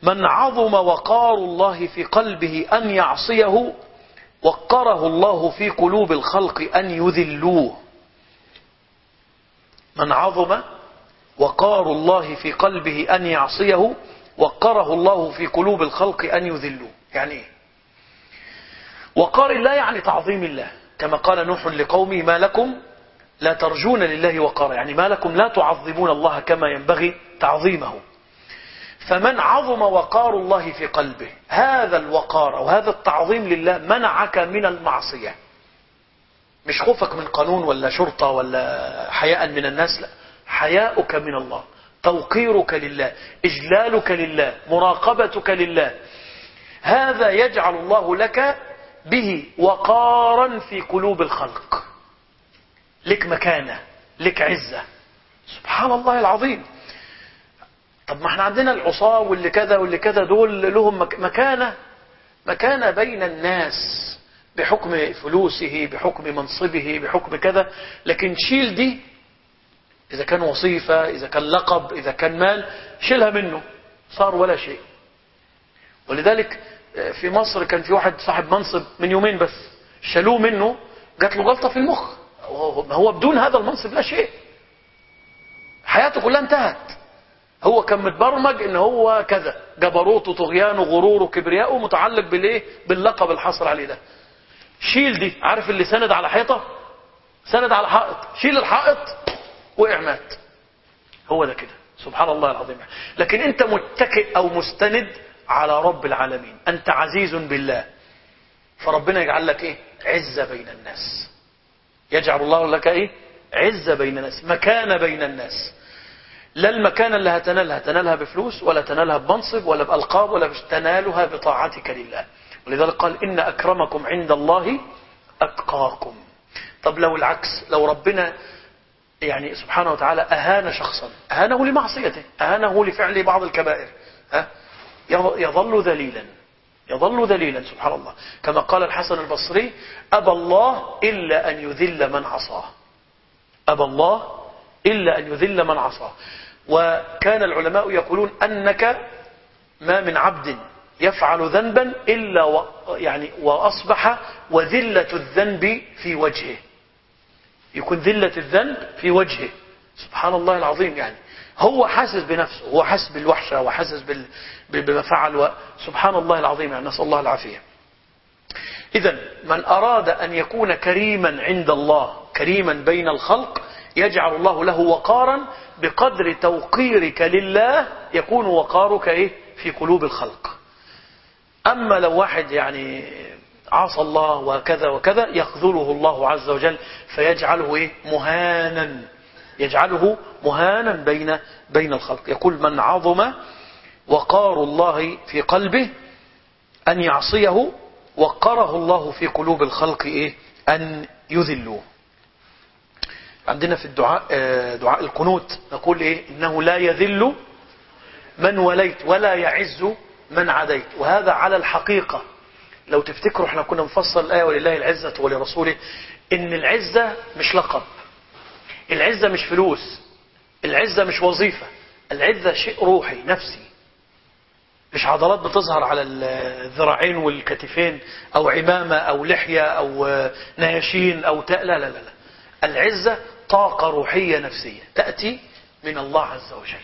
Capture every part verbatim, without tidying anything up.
من عظم وقار الله في قلبه أن يعصيه وقره الله في قلوب الخلق أن يذلوه. من عظم وقار الله في قلبه أن يعصيه وقره الله في قلوب الخلق أن يذلوه. يعني إيه؟ وقار الله يعني تعظيم الله، كما قال نوح لقومه ما لكم لا ترجون لله وقارا، يعني ما لكم لا تعظمون الله كما ينبغي تعظيمه. فمن عظم وقار الله في قلبه، هذا الوقار وهذا التعظيم لله منعك من المعصية، مش خوفك من قانون ولا شرطة ولا حياء من الناس، لا، حياؤك من الله، توقيرك لله، إجلالك لله، مراقبتك لله. هذا يجعل الله لك به وقارا في قلوب الخلق، لك مكانة، لك عزة. سبحان الله العظيم. طب ما احنا عندنا العصاة واللي كذا واللي كذا، دول لهم مكانة مكانة بين الناس بحكم فلوسه، بحكم منصبه، بحكم كذا، لكن شيل دي، إذا كان وظيفة، إذا كان لقب، إذا كان مال، شيلها منه صار ولا شيء. ولذلك في مصر كان في واحد صاحب منصب من يومين بس شالوه منه، جات له غلطة في المخ، هو بدون هذا المنصب لا شيء، حياته كلها انتهت. هو كان متبرمج ان هو كذا، جبروته طغيانه غروره كبرياءه متعلق بالايه؟ باللقب الحصر عليه ده. شيل دي، عارف اللي سند على حيطة سند على حائط، شيل الحائط وقع مات. هو ده كده، سبحان الله العظيم. لكن انت متكئ او مستند على رب العالمين، انت عزيز بالله، فربنا يجعل لك ايه؟ عزة بين الناس. يجعل الله لك ايه؟ عزة بين الناس، مكانة بين الناس. لا المكانة اللي هتنالها تنالها بفلوس، ولا تنالها بمنصب، ولا بألقاب، ولا تنالها بطاعتك لله. ولذلك قال إن أكرمكم عند الله أتقاكم. طب لو العكس، لو ربنا يعني سبحانه وتعالى أهان شخصا، أهانه لمعصيته، أهانه لفعل بعض الكبائر، ها؟ يظل ذليلا، يظل ذليلا سبحان الله. كما قال الحسن البصري أبى الله إلا أن يذل من عصاه، أبى الله إلا أن يذل من عصاه. وكان العلماء يقولون أنك ما من عبد يفعل ذنبا إلا و يعني وأصبح وذلة الذنب في وجهه، يكون ذلة الذنب في وجهه. سبحان الله العظيم. يعني هو حاسس بنفسه، هو حاسس بالوحشة وحاسس بال... بما فعل، سبحان الله العظيم. يعني نسأل الله العافية. إذن من أراد أن يكون كريما عند الله، كريما بين الخلق، يجعل الله له وقارا بقدر توقيرك لله، يكون وقارك إيه؟ في قلوب الخلق. أما لو واحد يعني عصى الله وكذا وكذا، يخذله الله عز وجل فيجعله إيه؟ مهانا، يجعله مهانا بين بين الخلق. يقول من عظم وقار الله في قلبه أن يعصيه وقره الله في قلوب الخلق إيه؟ أن يذلوه. عندنا في الدعاء دعاء القنوت نقول إيه؟ إنه لا يذل من وليت ولا يعز من عديت. وهذا على الحقيقة. لو تفتكروا احنا كنا نفصل الآية ولله العزة ولرسوله، إن العزة مش لقب، العزة مش فلوس، العزة مش وظيفة، العزة شيء روحي نفسي، مش عضلات بتظهر على الذراعين والكتفين أو عمامة أو لحية أو نياشين أو تاء، لا لا لا لا. العزة طاقة روحية نفسية تأتي من الله عز وجل.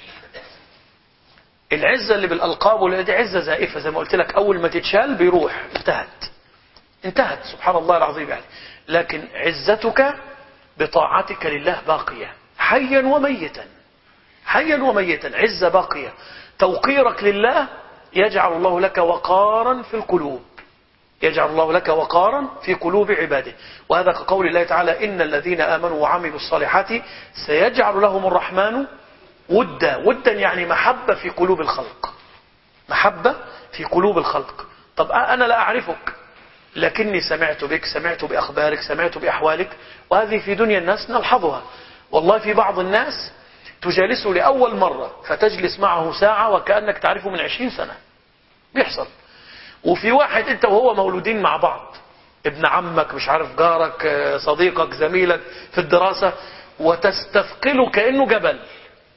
العزة اللي بالألقاب واللي دي عزة زائفة، زي ما قلت لك، أول ما تتشال بيروح، انتهت انتهت سبحان الله العظيم. يعني لكن عزتك بطاعتك لله باقية حيا وميتا، حيا وميتا، عزة باقية. توقيرك لله يجعل الله لك وقارا في القلوب، يجعل الله لك وقارا في قلوب عباده. وهذا كقول الله تعالى إن الذين آمنوا وعملوا الصالحات سيجعل لهم الرحمن ودا. ودا يعني محبة في قلوب الخلق، محبة في قلوب الخلق. طب أنا لا أعرفك، لكني سمعت بك، سمعت بأخبارك، سمعت بأحوالك، وهذه في دنيا الناس نلحظها. والله في بعض الناس تجالسه لأول مرة فتجلس معه ساعة وكأنك تعرفه من عشرين سنة، بيحصل. وفي واحد انت وهو مولودين مع بعض، ابن عمك، مش عارف، جارك، صديقك، زميلك في الدراسة، وتستثقله كأنه جبل.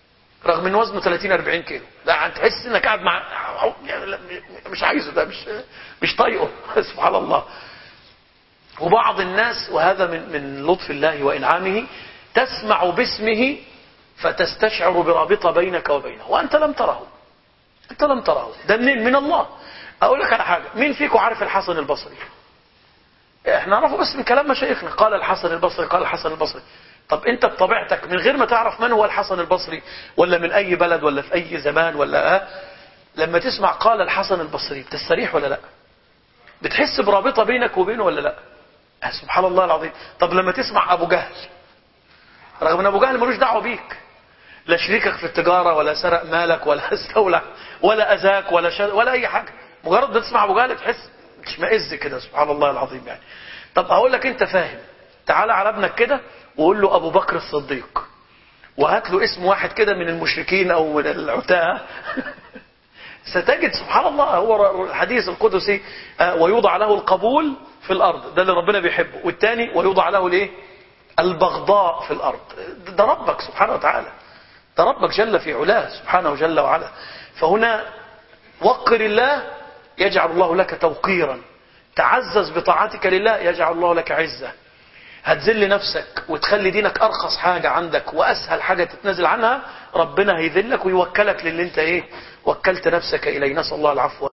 رغم ان وزنه ثلاثين أربعين كيلو. لا تحس انك قاعد مع مش عايزه، ده مش مش طايقه. سبحان الله. وبعض الناس، وهذا من من لطف الله وإنعامه، تسمع باسمه فتستشعر برابطة بينك وبينه وأنت لم تره. أنت لم تره. ده منين؟ من الله. أقول لك على حاجة، مين فيكم عارف الحسن البصري؟ احنا نعرفه بس من كلام مشايخنا، قال الحسن البصري قال الحسن البصري. طب انت بطبيعتك من غير ما تعرف من هو الحسن البصري ولا من اي بلد ولا في اي زمان ولا اه لما تسمع قال الحسن البصري بتستريح ولا لا؟ بتحس برابطة بينك وبينه ولا لا؟ اه سبحان الله العظيم. طب لما تسمع ابو جهل، رغم ان ابو جهل ملوش دعوه بيك، لا شريكك في التجاره ولا سرق مالك ولا استولى ولا اذاك ولا شل... ولا اي حاجه، مجرد ما تسمع ابو جهل تحس تشمئز كده. سبحان الله العظيم يعني. طب هقول لك انت فاهم، تعال على ابنك كده وقول له ابو بكر الصديق، وهات له اسم واحد كده من المشركين او من العتاه ستجد سبحان الله هو الحديث القدسي ويوضع له القبول في الارض، ده اللي ربنا بيحبه، والثاني ويوضع له الايه؟ البغضاء في الارض. ده ربك سبحانه وتعالى، ده ربك جل في علاه سبحانه جل وعلا. فهنا وقر الله يجعل الله لك توقيرا، تعزز بطاعتك لله يجعل الله لك عزة. هتذل نفسك وتخلي دينك أرخص حاجة عندك وأسهل حاجة تتنازل عنها، ربنا هيذلك ويوكلك للي انت ايه وكلت نفسك إليه. نسأل الله العفو.